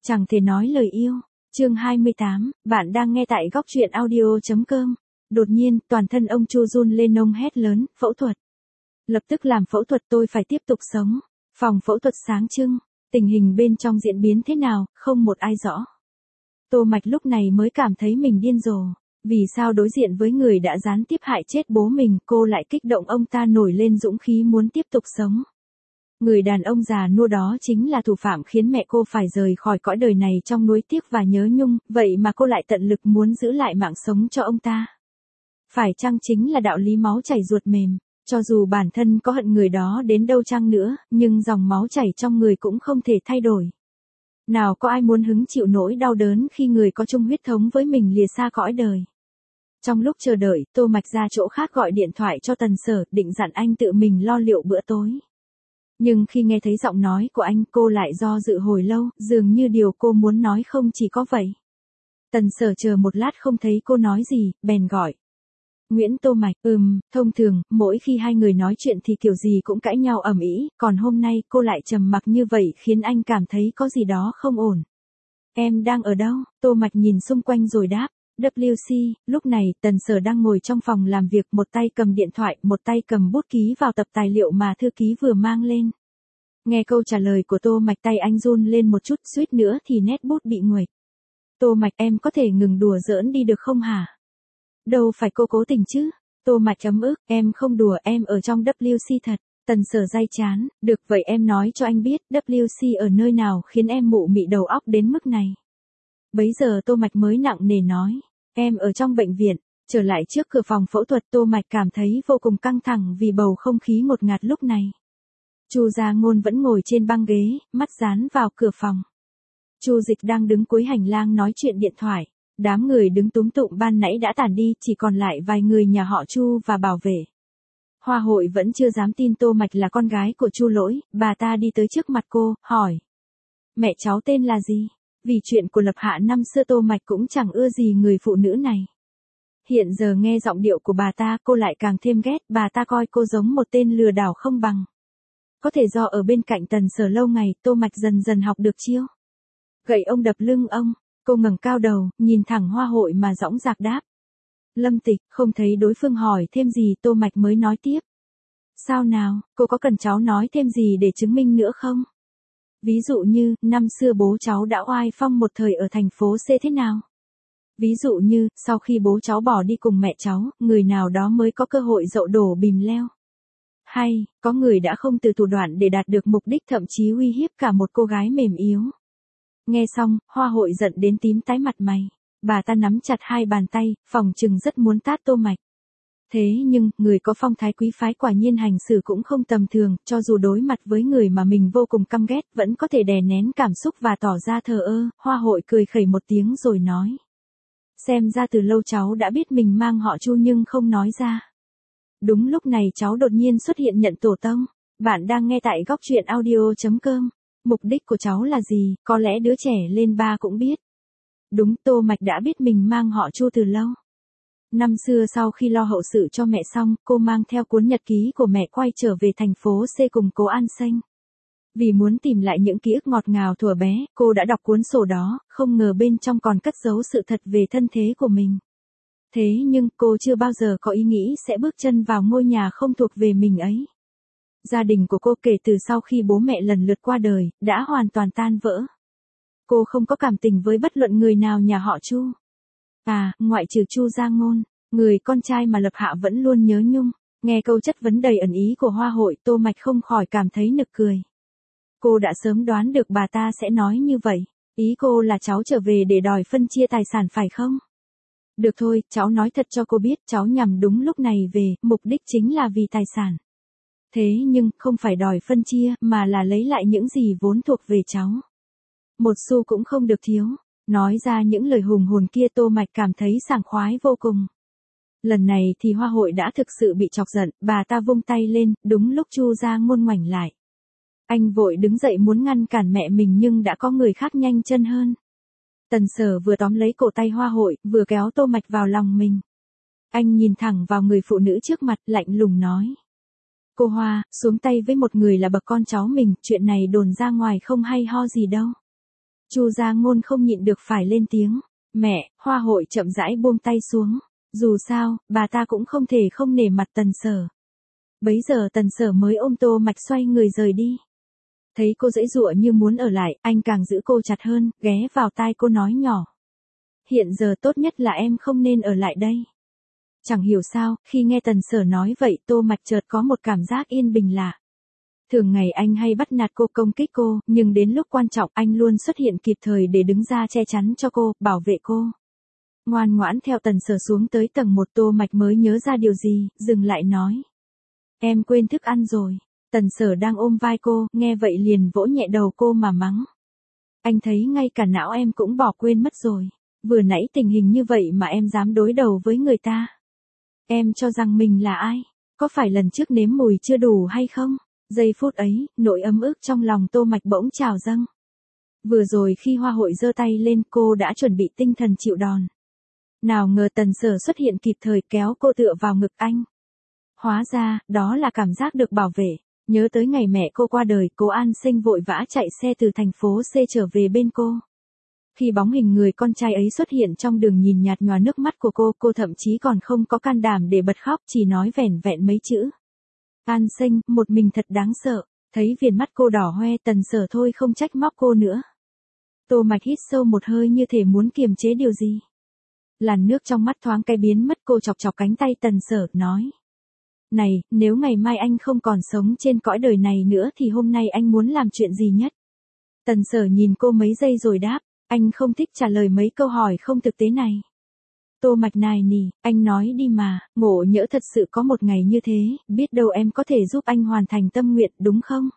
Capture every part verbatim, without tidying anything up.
Chẳng thể nói lời yêu. Chương hai mươi tám, bạn đang nghe tại góc truyện audio.com. Đột nhiên, toàn thân ông Chu run lên, ông hét lớn, phẫu thuật. Lập tức làm phẫu thuật, tôi phải tiếp tục sống. Phòng phẫu thuật sáng trưng, tình hình bên trong diễn biến thế nào, không một ai rõ. Tô Mạch lúc này mới cảm thấy mình điên rồ. Vì sao đối diện với người đã gián tiếp hại chết bố mình, cô lại kích động ông ta nổi lên dũng khí muốn tiếp tục sống. Người đàn ông già nua đó chính là thủ phạm khiến mẹ cô phải rời khỏi cõi đời này trong nuối tiếc và nhớ nhung, vậy mà cô lại tận lực muốn giữ lại mạng sống cho ông ta. Phải chăng chính là đạo lý máu chảy ruột mềm, cho dù bản thân có hận người đó đến đâu chăng nữa, nhưng dòng máu chảy trong người cũng không thể thay đổi. Nào có ai muốn hứng chịu nỗi đau đớn khi người có chung huyết thống với mình lìa xa cõi đời. Trong lúc chờ đợi, Tô Mạch ra chỗ khác gọi điện thoại cho Tần Sở, định dặn anh tự mình lo liệu bữa tối. Nhưng khi nghe thấy giọng nói của anh, cô lại do dự hồi lâu, dường như điều cô muốn nói không chỉ có vậy. Tần Sở chờ một lát không thấy cô nói gì, bèn gọi. Nguyễn Tô Mạch, ừm, thông thường, mỗi khi hai người nói chuyện thì kiểu gì cũng cãi nhau ầm ĩ, còn hôm nay cô lại trầm mặc như vậy khiến anh cảm thấy có gì đó không ổn. Em đang ở đâu? Tô Mạch nhìn xung quanh rồi đáp. vê xê, lúc này, Tần Sở đang ngồi trong phòng làm việc, một tay cầm điện thoại, một tay cầm bút ký vào tập tài liệu mà thư ký vừa mang lên. Nghe câu trả lời của Tô Mạch, tay anh run lên một chút, suýt nữa thì nét bút bị nguệch. Tô Mạch, em có thể ngừng đùa giỡn đi được không hả? Đâu phải cô cố tình chứ? Tô Mạch ấm ức, em không đùa, em ở trong vê xê thật. Tần Sở day chán, được vậy em nói cho anh biết, vê xê ở nơi nào khiến em mụ mị đầu óc đến mức này. Bấy giờ Tô Mạch mới nặng nề nói, em ở trong bệnh viện. Trở lại trước cửa phòng phẫu thuật, Tô Mạch cảm thấy vô cùng căng thẳng vì bầu không khí ngột ngạt lúc này. Chu Gia Ngôn vẫn ngồi trên băng ghế, mắt dán vào cửa phòng. Chu Dịch đang đứng cuối hành lang nói chuyện điện thoại. Đám người đứng túm tụm ban nãy đã tản đi, chỉ còn lại vài người nhà họ Chu và bảo vệ. Hoa Hội vẫn chưa dám tin Tô Mạch là con gái của Chu Lỗi, bà ta đi tới trước mặt cô, hỏi. Mẹ cháu tên là gì? Vì chuyện của Lập Hạ năm xưa Tô Mạch cũng chẳng ưa gì người phụ nữ này. Hiện giờ nghe giọng điệu của bà ta, cô lại càng thêm ghét, bà ta coi cô giống một tên lừa đảo không bằng. Có thể do ở bên cạnh Tần Sở lâu ngày, Tô Mạch dần dần học được chiêu gậy ông đập lưng ông. Cô ngẩng cao đầu, nhìn thẳng Hoa Hội mà dõng dạc đáp. Lâm Tịch, không thấy đối phương hỏi thêm gì, Tô Mạch mới nói tiếp. Sao nào, cô có cần cháu nói thêm gì để chứng minh nữa không? Ví dụ như, năm xưa bố cháu đã oai phong một thời ở thành phố C thế nào? Ví dụ như, sau khi bố cháu bỏ đi cùng mẹ cháu, người nào đó mới có cơ hội dậu đổ bìm leo. Hay, có người đã không từ thủ đoạn để đạt được mục đích, thậm chí uy hiếp cả một cô gái mềm yếu. Nghe xong, Hoa Hội giận đến tím tái mặt mày. Bà ta nắm chặt hai bàn tay, phỏng chừng rất muốn tát Tô Mạch. Thế nhưng, người có phong thái quý phái quả nhiên hành xử cũng không tầm thường, cho dù đối mặt với người mà mình vô cùng căm ghét, vẫn có thể đè nén cảm xúc và tỏ ra thờ ơ. Hoa Hội cười khẩy một tiếng rồi nói. Xem ra từ lâu cháu đã biết mình mang họ Chu nhưng không nói ra. Đúng lúc này cháu đột nhiên xuất hiện nhận tổ tông. Bạn đang nghe tại góc truyện audio.com. Mục đích của cháu là gì, có lẽ đứa trẻ lên ba cũng biết. Đúng, Tô Mạch đã biết mình mang họ Chu từ lâu. Năm xưa sau khi lo hậu sự cho mẹ xong, cô mang theo cuốn nhật ký của mẹ quay trở về thành phố C cùng cố An Xanh. Vì muốn tìm lại những ký ức ngọt ngào thuở bé, cô đã đọc cuốn sổ đó, không ngờ bên trong còn cất giấu sự thật về thân thế của mình. Thế nhưng, cô chưa bao giờ có ý nghĩ sẽ bước chân vào ngôi nhà không thuộc về mình ấy. Gia đình của cô kể từ sau khi bố mẹ lần lượt qua đời, đã hoàn toàn tan vỡ. Cô không có cảm tình với bất luận người nào nhà họ Chu. À, ngoại trừ Chu Gia Ngôn, người con trai mà Lập Hạ vẫn luôn nhớ nhung. Nghe câu chất vấn đầy ẩn ý của Hoa Hội, Tô Mạch không khỏi cảm thấy nực cười. Cô đã sớm đoán được bà ta sẽ nói như vậy. Ý cô là cháu trở về để đòi phân chia tài sản phải không? Được thôi, cháu nói thật cho cô biết, cháu nhằm đúng lúc này về, mục đích chính là vì tài sản. Thế nhưng, không phải đòi phân chia, mà là lấy lại những gì vốn thuộc về cháu. Một xu cũng không được thiếu. Nói ra những lời hùng hồn kia, Tô Mạch cảm thấy sảng khoái vô cùng. Lần này thì Hoa Hội đã thực sự bị chọc giận, bà ta vung tay lên, đúng lúc Chu Gia Ngôn ngoảnh lại. Anh vội đứng dậy muốn ngăn cản mẹ mình nhưng đã có người khác nhanh chân hơn. Tần Sở vừa tóm lấy cổ tay Hoa Hội, vừa kéo Tô Mạch vào lòng mình. Anh nhìn thẳng vào người phụ nữ trước mặt, lạnh lùng nói. Cô Hoa, xuống tay với một người là bậc con cháu mình, chuyện này đồn ra ngoài không hay ho gì đâu. Chu Gia Ngôn không nhịn được phải lên tiếng. Mẹ, Hoa Hội chậm rãi buông tay xuống. Dù sao, bà ta cũng không thể không nể mặt Tần Sở. Bấy giờ Tần Sở mới ôm Tô Mạch xoay người rời đi. Thấy cô giãy giụa như muốn ở lại, anh càng giữ cô chặt hơn, ghé vào tai cô nói nhỏ. Hiện giờ tốt nhất là em không nên ở lại đây. Chẳng hiểu sao, khi nghe Tần Sở nói vậy Tô Mạch chợt có một cảm giác yên bình lạ. Thường ngày anh hay bắt nạt cô, công kích cô, nhưng đến lúc quan trọng anh luôn xuất hiện kịp thời để đứng ra che chắn cho cô, bảo vệ cô. Ngoan ngoãn theo Tần Sở xuống tới tầng một, Tô Mạch mới nhớ ra điều gì, dừng lại nói. Em quên thức ăn rồi. Tần Sở đang ôm vai cô, nghe vậy liền vỗ nhẹ đầu cô mà mắng. Anh thấy ngay cả não em cũng bỏ quên mất rồi. Vừa nãy tình hình như vậy mà em dám đối đầu với người ta. Em cho rằng mình là ai? Có phải lần trước nếm mùi chưa đủ hay không? Giây phút ấy, nỗi ấm ức trong lòng Tô Mạch bỗng trào dâng. Vừa rồi khi Hoa Hội giơ tay lên cô đã chuẩn bị tinh thần chịu đòn. Nào ngờ Tần Sở xuất hiện kịp thời kéo cô tựa vào ngực anh. Hóa ra, đó là cảm giác được bảo vệ. Nhớ tới ngày mẹ cô qua đời, cô An Sinh vội vã chạy xe từ thành phố C trở về bên cô. Khi bóng hình người con trai ấy xuất hiện trong đường nhìn nhạt nhòa nước mắt của cô, cô thậm chí còn không có can đảm để bật khóc, chỉ nói vẻn vẹn mấy chữ. An Sinh, một mình thật đáng sợ. Thấy viền mắt cô đỏ hoe, Tần Sở thôi không trách móc cô nữa. Tô Mạch hít sâu một hơi như thể muốn kiềm chế điều gì. Làn nước trong mắt thoáng cái biến mất, cô chọc chọc cánh tay Tần Sở, nói. Này, nếu ngày mai anh không còn sống trên cõi đời này nữa thì hôm nay anh muốn làm chuyện gì nhất? Tần Sở nhìn cô mấy giây rồi đáp, anh không thích trả lời mấy câu hỏi không thực tế này. Tô Mạch nài nỉ, anh nói đi mà, ngộ nhỡ thật sự có một ngày như thế, biết đâu em có thể giúp anh hoàn thành tâm nguyện, đúng không?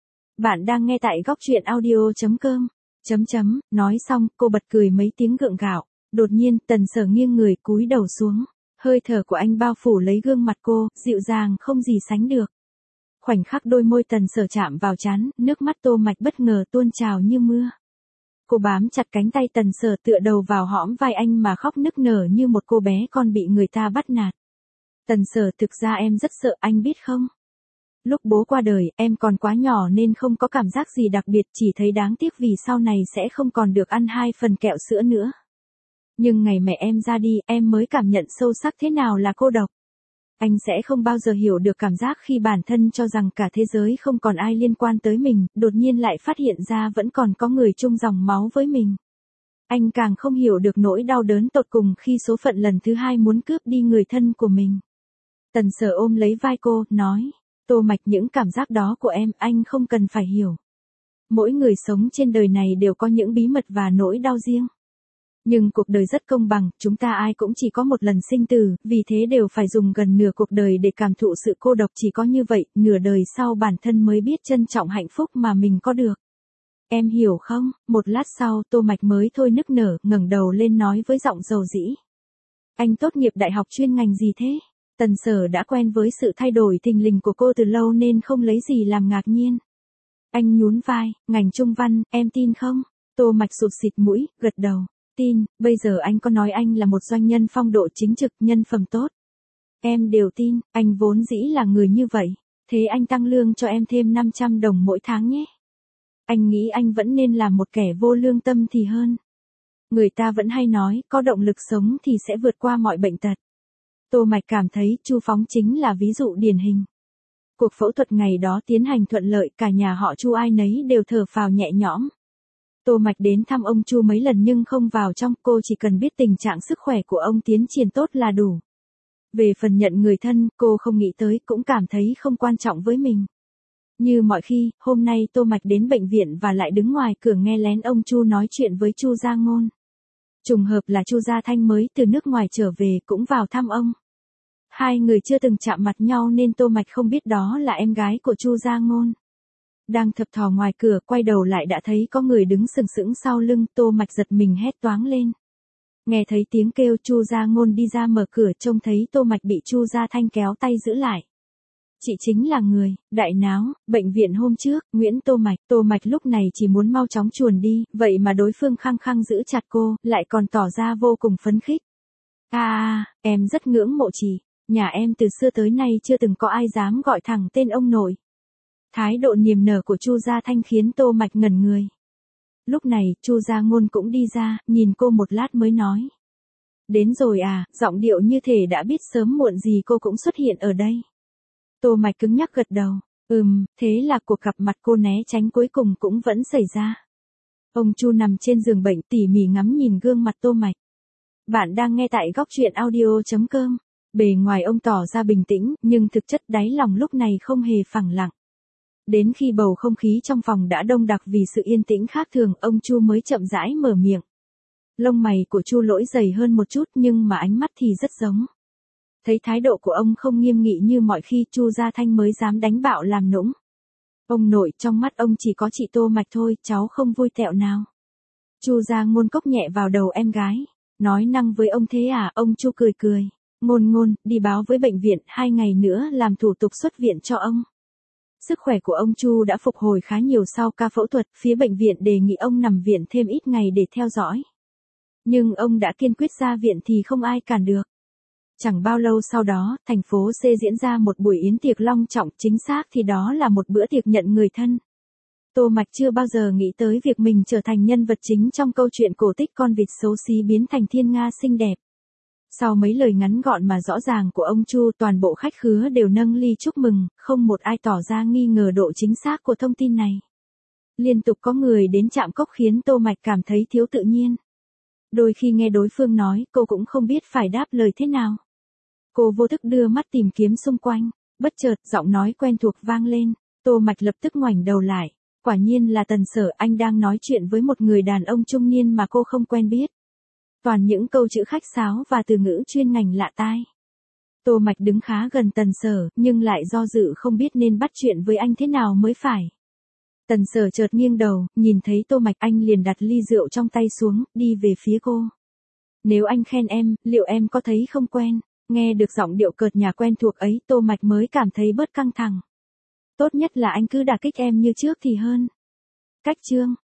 Bạn đang nghe tại góc truyện audio chấm com. Chấm chấm, nói xong, cô bật cười mấy tiếng gượng gạo. Đột nhiên, Tần Sở nghiêng người cúi đầu xuống. Hơi thở của anh bao phủ lấy gương mặt cô, dịu dàng không gì sánh được. Khoảnh khắc đôi môi Tần Sở chạm vào trán, nước mắt Tô Mạch bất ngờ tuôn trào như mưa. Cô bám chặt cánh tay Tần Sở tựa đầu vào hõm vai anh mà khóc nức nở như một cô bé con bị người ta bắt nạt. Tần Sở, thực ra em rất sợ anh biết không? Lúc bố qua đời, em còn quá nhỏ nên không có cảm giác gì đặc biệt, chỉ thấy đáng tiếc vì sau này sẽ không còn được ăn hai phần kẹo sữa nữa. Nhưng ngày mẹ em ra đi, em mới cảm nhận sâu sắc thế nào là cô độc. Anh sẽ không bao giờ hiểu được cảm giác khi bản thân cho rằng cả thế giới không còn ai liên quan tới mình, đột nhiên lại phát hiện ra vẫn còn có người chung dòng máu với mình. Anh càng không hiểu được nỗi đau đớn tột cùng khi số phận lần thứ hai muốn cướp đi người thân của mình. Tần Sở ôm lấy vai cô, nói, Tô Mạch, những cảm giác đó của em, anh không cần phải hiểu. Mỗi người sống trên đời này đều có những bí mật và nỗi đau riêng. Nhưng cuộc đời rất công bằng, chúng ta ai cũng chỉ có một lần sinh tử, vì thế đều phải dùng gần nửa cuộc đời để cảm thụ sự cô độc, chỉ có như vậy, nửa đời sau bản thân mới biết trân trọng hạnh phúc mà mình có được. Em hiểu không? Một lát sau, Tô Mạch mới thôi nức nở, ngẩng đầu lên nói với giọng dầu dĩ. Anh tốt nghiệp đại học chuyên ngành gì thế? Tần Sở đã quen với sự thay đổi thình lình của cô từ lâu nên không lấy gì làm ngạc nhiên. Anh nhún vai, ngành Trung văn, em tin không? Tô Mạch sụt xịt mũi, gật đầu. Tin, bây giờ anh có nói anh là một doanh nhân phong độ chính trực, nhân phẩm tốt. Em đều tin, anh vốn dĩ là người như vậy. Thế anh tăng lương cho em thêm năm trăm đồng mỗi tháng nhé. Anh nghĩ anh vẫn nên là một kẻ vô lương tâm thì hơn. Người ta vẫn hay nói, có động lực sống thì sẽ vượt qua mọi bệnh tật. Tô Mạch cảm thấy Chu Phóng chính là ví dụ điển hình. Cuộc phẫu thuật ngày đó tiến hành thuận lợi, cả nhà họ Chu ai nấy đều thở phào nhẹ nhõm. Tô Mạch đến thăm ông Chu mấy lần nhưng không vào trong, cô chỉ cần biết tình trạng sức khỏe của ông tiến triển tốt là đủ. Về phần nhận người thân, cô không nghĩ tới, cũng cảm thấy không quan trọng với mình. Như mọi khi, hôm nay Tô Mạch đến bệnh viện và lại đứng ngoài cửa nghe lén ông Chu nói chuyện với Chu Gia Ngôn. Trùng hợp là Chu Gia Thanh mới từ nước ngoài trở về cũng vào thăm ông. Hai người chưa từng chạm mặt nhau nên Tô Mạch không biết đó là em gái của Chu Gia Ngôn. Đang thập thò ngoài cửa, quay đầu lại đã thấy có người đứng sừng sững sau lưng, Tô Mạch giật mình hét toáng lên. Nghe thấy tiếng kêu, Chu Gia Ngôn đi ra mở cửa, trông thấy Tô Mạch bị Chu Gia Thanh kéo tay giữ lại. Chị chính là người, đại náo, bệnh viện hôm trước, Nguyễn Tô Mạch. Tô Mạch lúc này chỉ muốn mau chóng chuồn đi, vậy mà đối phương khăng khăng giữ chặt cô, lại còn tỏ ra vô cùng phấn khích. À, à, em rất ngưỡng mộ chị, nhà em từ xưa tới nay chưa từng có ai dám gọi thẳng tên ông nội. Thái độ niềm nở của Chu Gia Thanh khiến Tô Mạch ngẩn người. Lúc này, Chu Gia Ngôn cũng đi ra, nhìn cô một lát mới nói. Đến rồi à, giọng điệu như thể đã biết sớm muộn gì cô cũng xuất hiện ở đây. Tô Mạch cứng nhắc gật đầu, ừm, thế là cuộc gặp mặt cô né tránh cuối cùng cũng vẫn xảy ra. Ông Chu nằm trên giường bệnh tỉ mỉ ngắm nhìn gương mặt Tô Mạch. Bạn đang nghe tại góc truyện audio.com. Bề ngoài ông tỏ ra bình tĩnh, nhưng thực chất đáy lòng lúc này không hề phẳng lặng. Đến khi bầu không khí trong phòng đã đông đặc vì sự yên tĩnh khác thường, ông Chu mới chậm rãi mở miệng. Lông mày của Chu Lỗi dày hơn một chút nhưng mà ánh mắt thì rất giống. Thấy thái độ của ông không nghiêm nghị như mọi khi, Chu Gia Thanh mới dám đánh bạo làm nũng. Ông nội, trong mắt ông chỉ có chị Tô Mạch thôi, cháu không vui tẹo nào. Chu Gia Ngôn cốc nhẹ vào đầu em gái. Nói năng với ông thế à, ông Chu cười cười. Ngôn Ngôn, đi báo với bệnh viện, hai ngày nữa làm thủ tục xuất viện cho ông. Sức khỏe của ông Chu đã phục hồi khá nhiều sau ca phẫu thuật, phía bệnh viện đề nghị ông nằm viện thêm ít ngày để theo dõi. Nhưng ông đã kiên quyết ra viện thì không ai cản được. Chẳng bao lâu sau đó, thành phố C diễn ra một buổi yến tiệc long trọng, chính xác thì đó là một bữa tiệc nhận người thân. Tô Mạch chưa bao giờ nghĩ tới việc mình trở thành nhân vật chính trong câu chuyện cổ tích con vịt xấu xí biến thành thiên nga xinh đẹp. Sau mấy lời ngắn gọn mà rõ ràng của ông Chu, toàn bộ khách khứa đều nâng ly chúc mừng, không một ai tỏ ra nghi ngờ độ chính xác của thông tin này. Liên tục có người đến chạm cốc khiến Tô Mạch cảm thấy thiếu tự nhiên. Đôi khi nghe đối phương nói, cô cũng không biết phải đáp lời thế nào. Cô vô thức đưa mắt tìm kiếm xung quanh, bất chợt giọng nói quen thuộc vang lên, Tô Mạch lập tức ngoảnh đầu lại. Quả nhiên là Tần Sở, anh đang nói chuyện với một người đàn ông trung niên mà cô không quen biết. Toàn những câu chữ khách sáo và từ ngữ chuyên ngành lạ tai. Tô Mạch đứng khá gần Tần Sở, nhưng lại do dự không biết nên bắt chuyện với anh thế nào mới phải. Tần Sở chợt nghiêng đầu, nhìn thấy Tô Mạch anh liền đặt ly rượu trong tay xuống, đi về phía cô. Nếu anh khen em, liệu em có thấy không quen? Nghe được giọng điệu cợt nhả quen thuộc ấy, Tô Mạch mới cảm thấy bớt căng thẳng. Tốt nhất là anh cứ đả kích em như trước thì hơn. Cách chương